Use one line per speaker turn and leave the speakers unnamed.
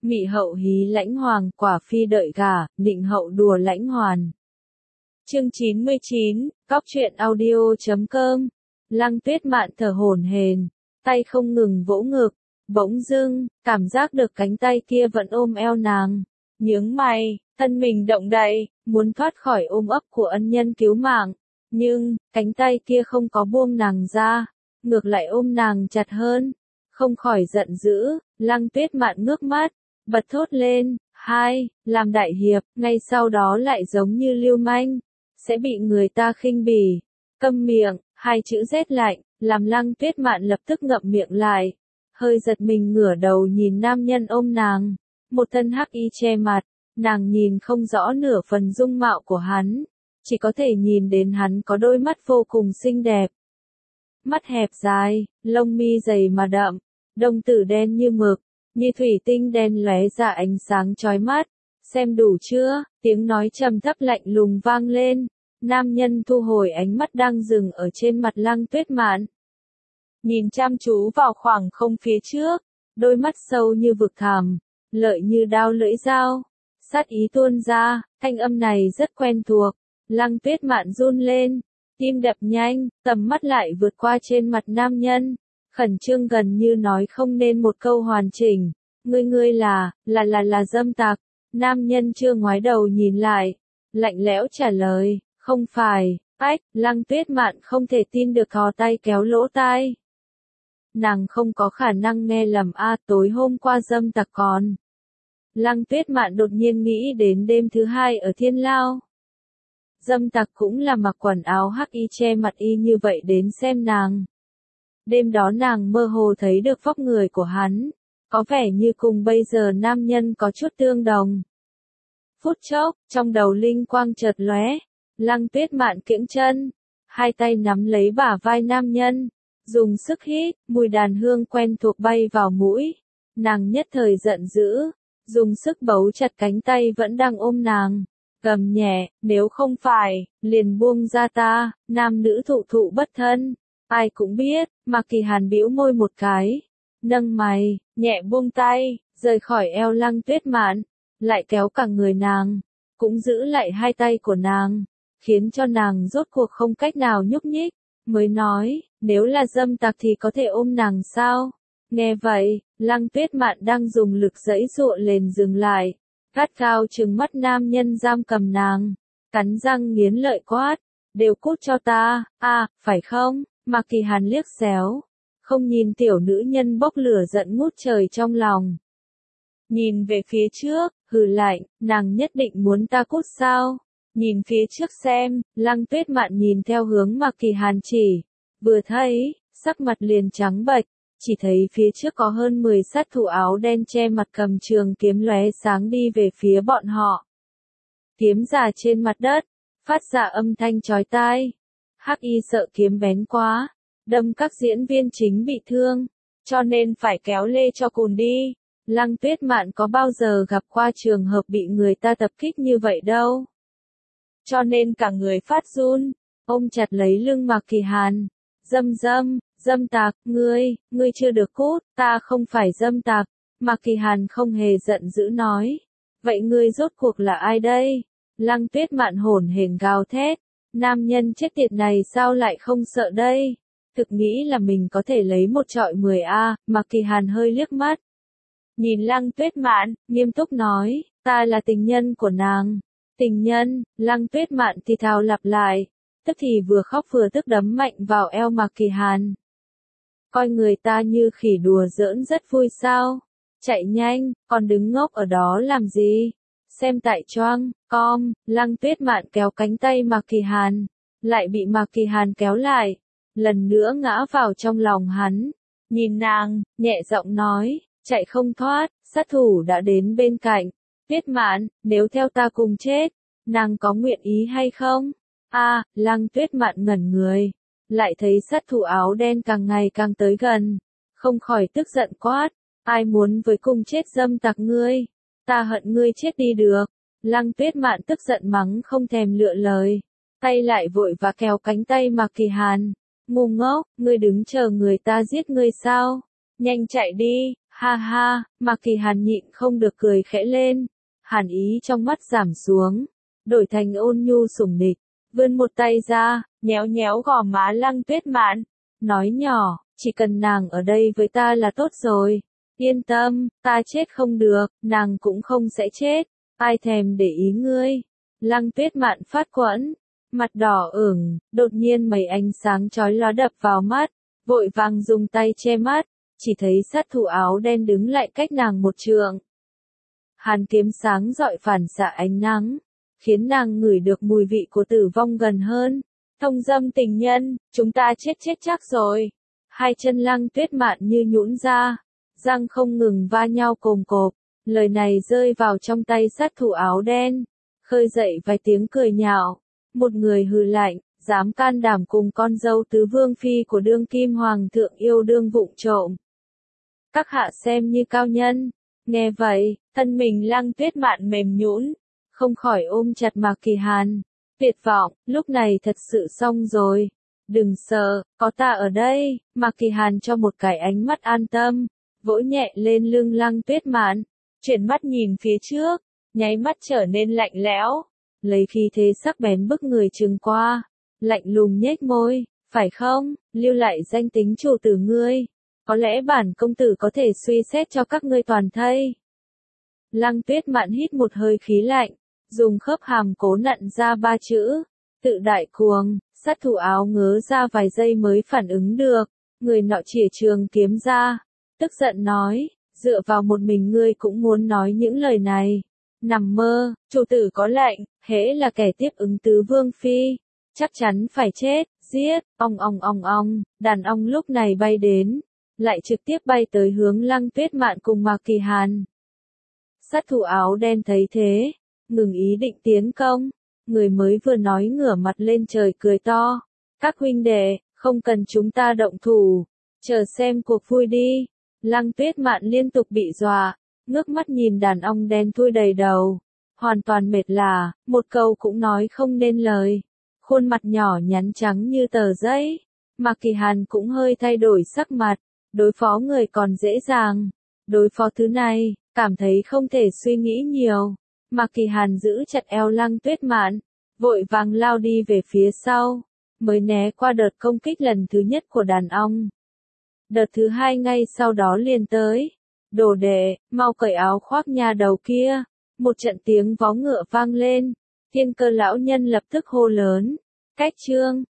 Mị hậu hí lãnh hoàng, quả phi đợi gả, nịnh hậu đùa lãnh hoàn. Chương 99, Cóc truyện audio.com. Lăng Tuyết Mạn thở hổn hển, tay không ngừng vỗ ngực, bỗng dưng, cảm giác được cánh tay kia vẫn ôm eo nàng. Nhướng mày, thân mình động đậy, muốn thoát khỏi ôm ấp của ân nhân cứu mạng. Nhưng, cánh tay kia không có buông nàng ra, ngược lại ôm nàng chặt hơn. Không khỏi giận dữ, Lăng Tuyết Mạn ngước mắt, bật thốt lên, làm đại hiệp, ngay sau đó lại giống như lưu manh, sẽ bị người ta khinh bỉ. Câm miệng, hai chữ rét lạnh, làm Lăng Tuyết Mạn lập tức ngậm miệng lại, hơi giật mình ngửa đầu nhìn nam nhân ôm nàng, một thân hắc y che mặt, nàng nhìn không rõ nửa phần dung mạo của hắn, chỉ có thể nhìn đến hắn có đôi mắt vô cùng xinh đẹp. Mắt hẹp dài, lông mi dày mà đậm, đồng tử đen như mực, như thủy tinh đen lóe ra ánh sáng chói mắt. Xem đủ chưa? Tiếng nói trầm thấp lạnh lùng vang lên. Nam nhân thu hồi ánh mắt đang dừng ở trên mặt Lăng Tuyết Mạn. Nhìn chăm chú vào khoảng không phía trước, đôi mắt sâu như vực thẳm, lợi như đao lưỡi dao, sát ý tuôn ra, thanh âm này rất quen thuộc. Lăng Tuyết Mạn run lên, tim đập nhanh, tầm mắt lại vượt qua trên mặt nam nhân, khẩn trương gần như nói không nên một câu hoàn chỉnh. Ngươi là dâm tặc. Nam nhân chưa ngoái đầu nhìn lại, lạnh lẽo trả lời, không phải. Lăng Tuyết Mạn không thể tin được, thò tay kéo lỗ tai. Nàng không có khả năng nghe lầm tối hôm qua dâm tặc còn. Lăng Tuyết Mạn đột nhiên nghĩ đến đêm thứ hai ở Thiên Lao. Dâm tặc cũng là mặc quần áo hắc y che mặt y như vậy đến xem nàng. Đêm đó nàng mơ hồ thấy được vóc người của hắn, có vẻ như cùng bây giờ nam nhân có chút tương đồng. Phút chốc, trong đầu linh quang chợt lóe, Lăng Tuyết Mạn kiễng chân, hai tay nắm lấy bả vai nam nhân, dùng sức hít, mùi đàn hương quen thuộc bay vào mũi. Nàng nhất thời giận dữ, dùng sức bấu chặt cánh tay vẫn đang ôm nàng, gầm nhẹ, nếu không phải, liền buông ra ta. Nam nữ thụ bất thân, ai cũng biết. Mạc Kỳ Hàn bĩu môi một cái, nâng mày, nhẹ buông tay, rời khỏi eo Lăng Tuyết Mạn, lại kéo cả người nàng, cũng giữ lại hai tay của nàng, khiến cho nàng rốt cuộc không cách nào nhúc nhích, mới nói, nếu là dâm tặc thì có thể ôm nàng sao? Nghe vậy, Lăng Tuyết Mạn đang dùng lực giãy giụa lên dừng lại, gắt gao trừng mắt nam nhân giam cầm nàng, cắn răng nghiến lợi quát, đều cút cho ta. Phải không? Mạc Kỳ Hàn liếc xéo, không nhìn tiểu nữ nhân bốc lửa giận ngút trời trong lòng. Nhìn về phía trước, hừ lạnh, nàng nhất định muốn ta cút sao? Nhìn phía trước xem. Lăng Tuyết Mạn nhìn theo hướng Mạc Kỳ Hàn chỉ, vừa thấy, sắc mặt liền trắng bệch, chỉ thấy phía trước có hơn 10 sát thủ áo đen che mặt cầm trường kiếm lóe sáng đi về phía bọn họ. Kiếm rả trên mặt đất, phát ra âm thanh chói tai. Hắc y sợ kiếm bén quá, đâm các diễn viên chính bị thương, cho nên phải kéo lê cho cùn đi. Lăng Tuyết Mạn có bao giờ gặp qua trường hợp bị người ta tập kích như vậy đâu. Cho nên cả người phát run, ôm chặt lấy lưng Mạc Kỳ Hàn. Dâm tặc, ngươi chưa được cút, ta không phải dâm tặc. Mạc Kỳ Hàn không hề giận dữ nói. Vậy ngươi rốt cuộc là ai đây? Lăng Tuyết Mạn hổn hển gào thét. Nam nhân chết tiệt này sao lại không sợ đây? Thực nghĩ là mình có thể lấy một trọi 10 Mạc Kỳ Hàn hơi liếc mắt. Nhìn Lăng Tuyết Mạn, nghiêm túc nói, ta là tình nhân của nàng. Tình nhân? Lăng Tuyết Mạn thì thào lặp lại, tức thì vừa khóc vừa tức đấm mạnh vào eo Mạc Kỳ Hàn. Coi người ta như khỉ đùa giỡn rất vui sao? Chạy nhanh, còn đứng ngốc ở đó làm gì? Xem tại choang, com. Lăng Tuyết Mạn kéo cánh tay Mạc Kỳ Hàn, lại bị Mạc Kỳ Hàn kéo lại, lần nữa ngã vào trong lòng hắn. Nhìn nàng, nhẹ giọng nói, chạy không thoát, sát thủ đã đến bên cạnh. Tuyết Mạn, nếu theo ta cùng chết, nàng có nguyện ý hay không? Lăng Tuyết Mạn ngẩn người, lại thấy sát thủ áo đen càng ngày càng tới gần, không khỏi tức giận quát, ai muốn với cùng chết dâm tặc ngươi? Ta hận ngươi chết đi được. Lăng Tuyết Mạn tức giận mắng không thèm lựa lời, tay lại vội và kéo cánh tay Mạc Kỳ Hàn. Ngu ngốc, ngươi đứng chờ người ta giết ngươi sao? Nhanh chạy đi. Ha ha, Mạc Kỳ Hàn nhịn không được cười khẽ lên, hàn ý trong mắt giảm xuống, đổi thành ôn nhu sủng nịch, vươn một tay ra, nhéo nhéo gò má Lăng Tuyết Mạn, nói nhỏ, chỉ cần nàng ở đây với ta là tốt rồi. Yên tâm, ta chết không được, nàng cũng không sẽ chết, ai thèm để ý ngươi. Lăng Tuyết Mạn phát quẫn, mặt đỏ ửng, đột nhiên mấy ánh sáng chói lóa đập vào mắt, vội vàng dùng tay che mắt, chỉ thấy sát thủ áo đen đứng lại cách nàng một trượng. Hàn kiếm sáng rọi phản xạ ánh nắng, khiến nàng ngửi được mùi vị của tử vong gần hơn. Thông dâm tình nhân, chúng ta chết chắc rồi. Hai chân Lăng Tuyết Mạn như nhũn ra, răng không ngừng va nhau cồm cộp. Lời này rơi vào trong tay sát thủ áo đen, khơi dậy vài tiếng cười nhạo. Một người hừ lạnh, dám can đảm cùng con dâu tứ vương phi của đương kim hoàng thượng yêu đương vụng trộm. Các hạ xem như cao nhân. Nghe vậy, thân mình Lăng Tuyết Mạn mềm nhũn, không khỏi ôm chặt Mạc Kỳ Hàn. Tuyệt vọng, lúc này thật sự xong rồi. Đừng sợ, có ta ở đây. Mạc Kỳ Hàn cho một cái ánh mắt an tâm, vỗ nhẹ lên lưng Lăng Tuyết Mạn, chuyển mắt nhìn phía trước, nháy mắt trở nên lạnh lẽo, lấy khí thế sắc bén bức người chừng qua, lạnh lùng nhếch môi, phải không, lưu lại danh tính chủ tử ngươi, có lẽ bản công tử có thể suy xét cho các ngươi toàn thây. Lăng Tuyết Mạn hít một hơi khí lạnh, dùng khớp hàm cố nặn ra ba chữ, tự đại cuồng. Sát thủ áo ngớ ra vài giây mới phản ứng được, người nọ chỉa trường kiếm ra, tức giận nói, dựa vào một mình ngươi cũng muốn nói những lời này. Nằm mơ, chủ tử có lệnh, hễ là kẻ tiếp ứng tứ vương phi, chắc chắn phải chết, giết, ong, đàn ong lúc này bay đến, lại trực tiếp bay tới hướng Lăng Tuyết Mạn cùng Mạc Kỳ Hàn. Sát thủ áo đen thấy thế, ngừng ý định tiến công. Người mới vừa nói ngửa mặt lên trời cười to. Các huynh đệ, không cần chúng ta động thủ. Chờ xem cuộc vui đi. Lăng Tuyết Mạn liên tục bị dọa. Ngước mắt nhìn đàn ong đen thui đầy đầu. Hoàn toàn mệt lả, một câu cũng nói không nên lời. Khuôn mặt nhỏ nhắn trắng như tờ giấy. Mạc Kỳ Hàn cũng hơi thay đổi sắc mặt. Đối phó người còn dễ dàng. Đối phó thứ này, cảm thấy không thể suy nghĩ nhiều. Mạc Kỳ Hàn giữ chặt eo Lăng Tuyết Mạn, vội vàng lao đi về phía sau, mới né qua đợt công kích lần thứ nhất của đàn ong. Đợt thứ hai ngay sau đó liền tới. Đồ đệ, mau cởi áo khoác nhà đầu kia. Một trận tiếng vó ngựa vang lên. Thiên Cơ lão nhân lập tức hô lớn. Cách chương